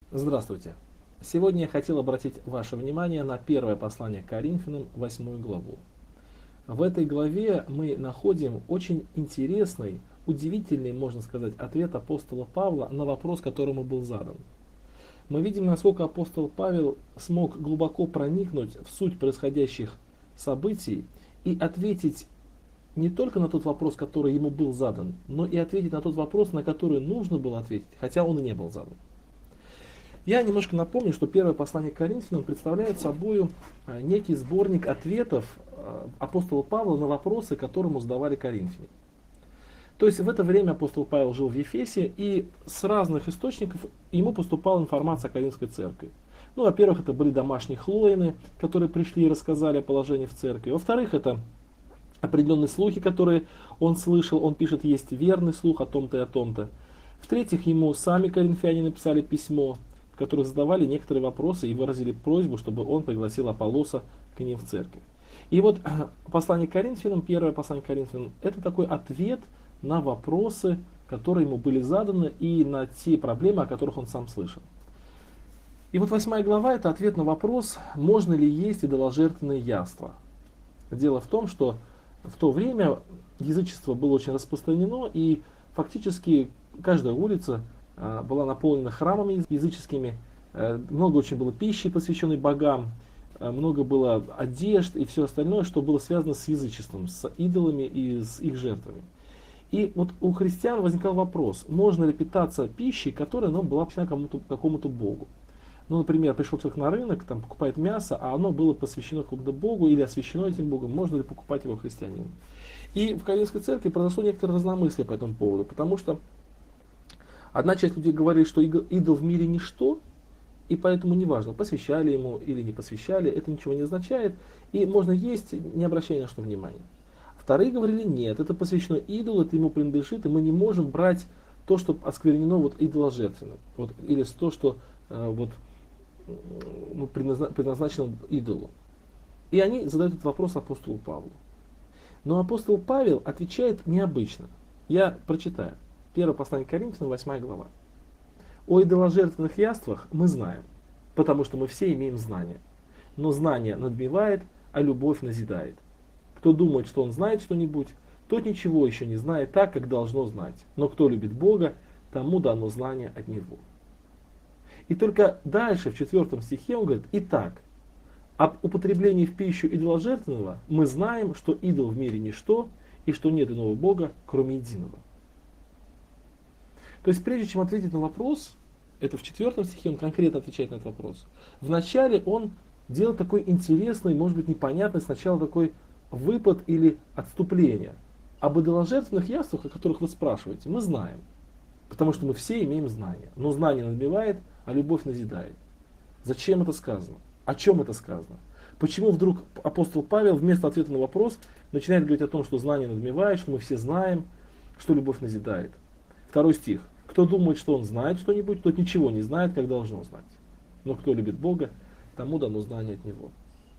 Здравствуйте! Сегодня я хотел обратить ваше внимание на первое послание к Коринфянам, 8 главу. В этой главе мы находим очень интересный, удивительный, можно сказать, ответ апостола Павла на вопрос, который ему был задан. Мы видим, насколько апостол Павел смог глубоко проникнуть в суть происходящих событий и ответить не только на тот вопрос, который ему был задан, но и ответить на тот вопрос, на который нужно было ответить, хотя он и не был задан. Я немножко напомню, что первое послание к Коринфянам представляет собой некий сборник ответов апостола Павла на вопросы, которые ему задавали коринфяне. То есть в это время апостол Павел жил в Ефесе, и с разных источников ему поступала информация о Коринфской церкви. Ну, во-первых, это были домашние хлоины, которые пришли и рассказали о положении в церкви. Во-вторых, это определенные слухи, которые он слышал. Он пишет, есть верный слух о том-то и о том-то. В-третьих, ему сами коринфяне написали письмо, в котором задавали некоторые вопросы и выразили просьбу, чтобы он пригласил Аполлоса к ним в церковь. И вот послание к Коринфянам, первое послание к Коринфянам, это такой ответ на вопросы, которые ему были заданы, и на те проблемы, о которых он сам слышал. И вот 8 глава это ответ на вопрос, можно ли есть идоложертвенные яства. Дело в том, что в то время язычество было очень распространено, и фактически каждая улица была наполнена храмами языческими, много очень было пищи, посвященной богам, много было одежд и все остальное, что было связано с язычеством, с идолами и с их жертвами. И вот у христиан возникал вопрос, можно ли питаться пищей, которая была посвящена какому-то богу. Ну, например, пришел человек на рынок, там покупает мясо, а оно было посвящено какому-то богу или освящено этим богом, можно ли покупать его христианину. И в Коринфской церкви произошло некоторое разномыслие по этому поводу, потому что одна часть людей говорит, что идол в мире ничто, и поэтому неважно, посвящали ему или не посвящали, это ничего не означает, и можно есть, не обращая на что внимания. Вторые говорили, нет, это посвящено идолу, это ему принадлежит, и мы не можем брать то, что осквернено идоложертвенным, или то, что предназначено идолу. И они задают этот вопрос апостолу Павлу. Но апостол Павел отвечает необычно. Я прочитаю. Первое послание к Коринфянам, 8 глава. О идоложертвенных яствах мы знаем, потому что мы все имеем знание. Но знание надмевает, а любовь назидает. Кто думает, что он знает что-нибудь, тот ничего еще не знает так, как должно знать. Но кто любит Бога, тому дано знание от Него. И только дальше, в 4 стихе, он говорит, итак, об употреблении в пищу идоложертвенного мы знаем, что идол в мире ничто, и что нет иного Бога, кроме единого. То есть, прежде чем ответить на вопрос, это в 4 стихе он конкретно отвечает на этот вопрос. Вначале он делает такой интересный, может быть непонятный сначала такой выпад или отступление. Об идоложертвенных яствах, о которых вы спрашиваете, мы знаем. Потому что мы все имеем знание. Но знание надмевает, а любовь назидает. Зачем это сказано? О чем это сказано? Почему вдруг апостол Павел вместо ответа на вопрос начинает говорить о том, что знание надмевает, что мы все знаем, что любовь назидает? 2 стих. Кто думает, что он знает что-нибудь, тот ничего не знает, как должно знать. Но кто любит Бога, тому дано знание от Него.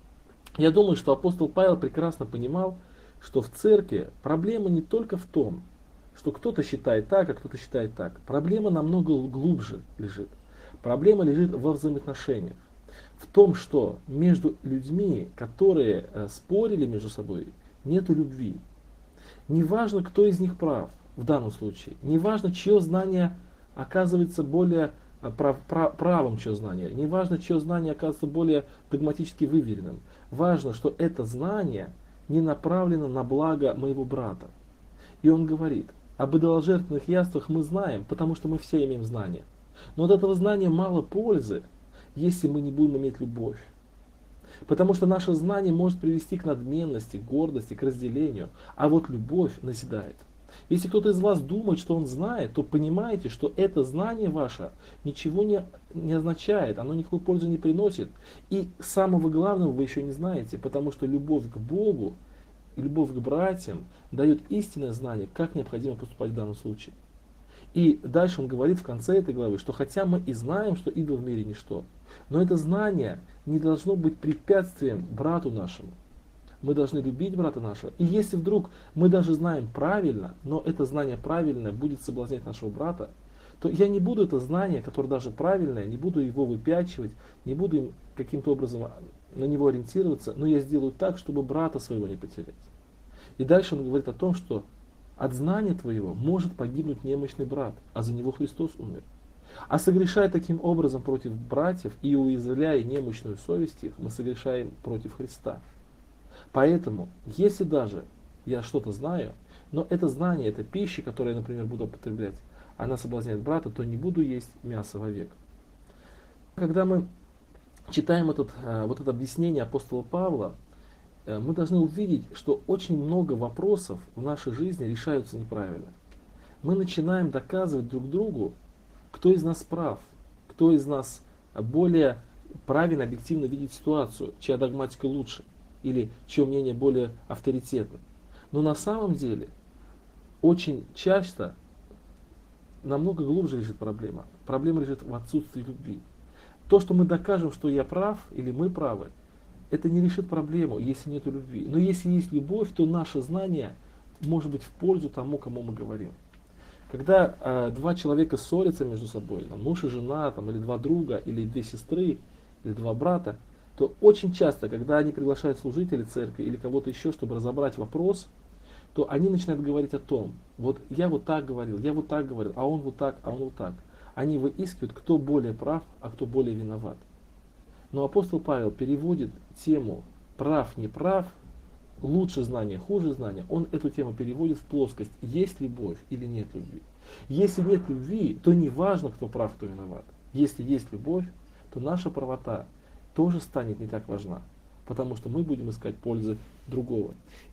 Я думаю, что апостол Павел прекрасно понимал, что в церкви проблема не только в том, что кто-то считает так, а кто-то считает так. Проблема намного глубже лежит. Проблема лежит во взаимоотношениях. В том, что между людьми, которые спорили между собой, нету любви. Неважно, кто из них прав в данном случае. Неважно, чье знание оказывается более правым, чье знание. Неважно, чье знание оказывается более догматически выверенным. Важно, что это знание не направлено на благо моего брата. И он говорит, об идоложертвенных яствах мы знаем, потому что мы все имеем знание. Но от этого знания мало пользы, если мы не будем иметь любовь. Потому что наше знание может привести к надменности, гордости, к разделению, а вот любовь назидает. Если кто-то из вас думает, что он знает, то понимаете, что это знание ваше ничего не означает, оно никакой пользы не приносит. И самого главного вы еще не знаете, потому что любовь к Богу и любовь к братьям дает истинное знание, как необходимо поступать в данном случае. И дальше он говорит в конце этой главы, что хотя мы и знаем, что идол в мире ничто, но это знание не должно быть препятствием брату нашему. Мы должны любить брата нашего. И если вдруг мы даже знаем правильно, но это знание правильное будет соблазнять нашего брата, то я не буду это знание, которое даже правильное, не буду его выпячивать, не буду им каким-то образом на него ориентироваться, но я сделаю так, чтобы брата своего не потерять. И дальше он говорит о том, что от знания твоего может погибнуть немощный брат, а за него Христос умер. А согрешая таким образом против братьев и уязвляя немощную совесть их, мы согрешаем против Христа. Поэтому, если даже я что-то знаю, но это знание, это пища, которую я, например, буду употреблять, она соблазняет брата, то не буду есть мясо вовек. Когда мы читаем вот это объяснение апостола Павла, мы должны увидеть, что очень много вопросов в нашей жизни решаются неправильно. Мы начинаем доказывать друг другу, кто из нас прав, кто из нас более правильно, объективно видит ситуацию, чья догматика лучше, или чье мнение более авторитетно. Но на самом деле очень часто намного глубже лежит проблема. Проблема лежит в отсутствии любви. То, что мы докажем, что я прав или мы правы, это не решит проблему, если нет любви. Но если есть любовь, то наше знание может быть в пользу тому, кому мы говорим. Когда два человека ссорятся между собой, там, муж и жена, там, или два друга, или две сестры, или два брата, то очень часто, когда они приглашают служителей церкви или кого-то еще, чтобы разобрать вопрос, то они начинают говорить о том, вот я вот так говорил, а он вот так, а он вот так. Они выискивают, кто более прав, а кто более виноват. Но апостол Павел переводит тему прав, не прав, лучше знания, хуже знания, он эту тему переводит в плоскость, есть любовь или нет любви. Если нет любви, то не важно, кто прав, кто виноват. Если есть любовь, то наша правота тоже станет не так важна, потому что мы будем искать пользы другого.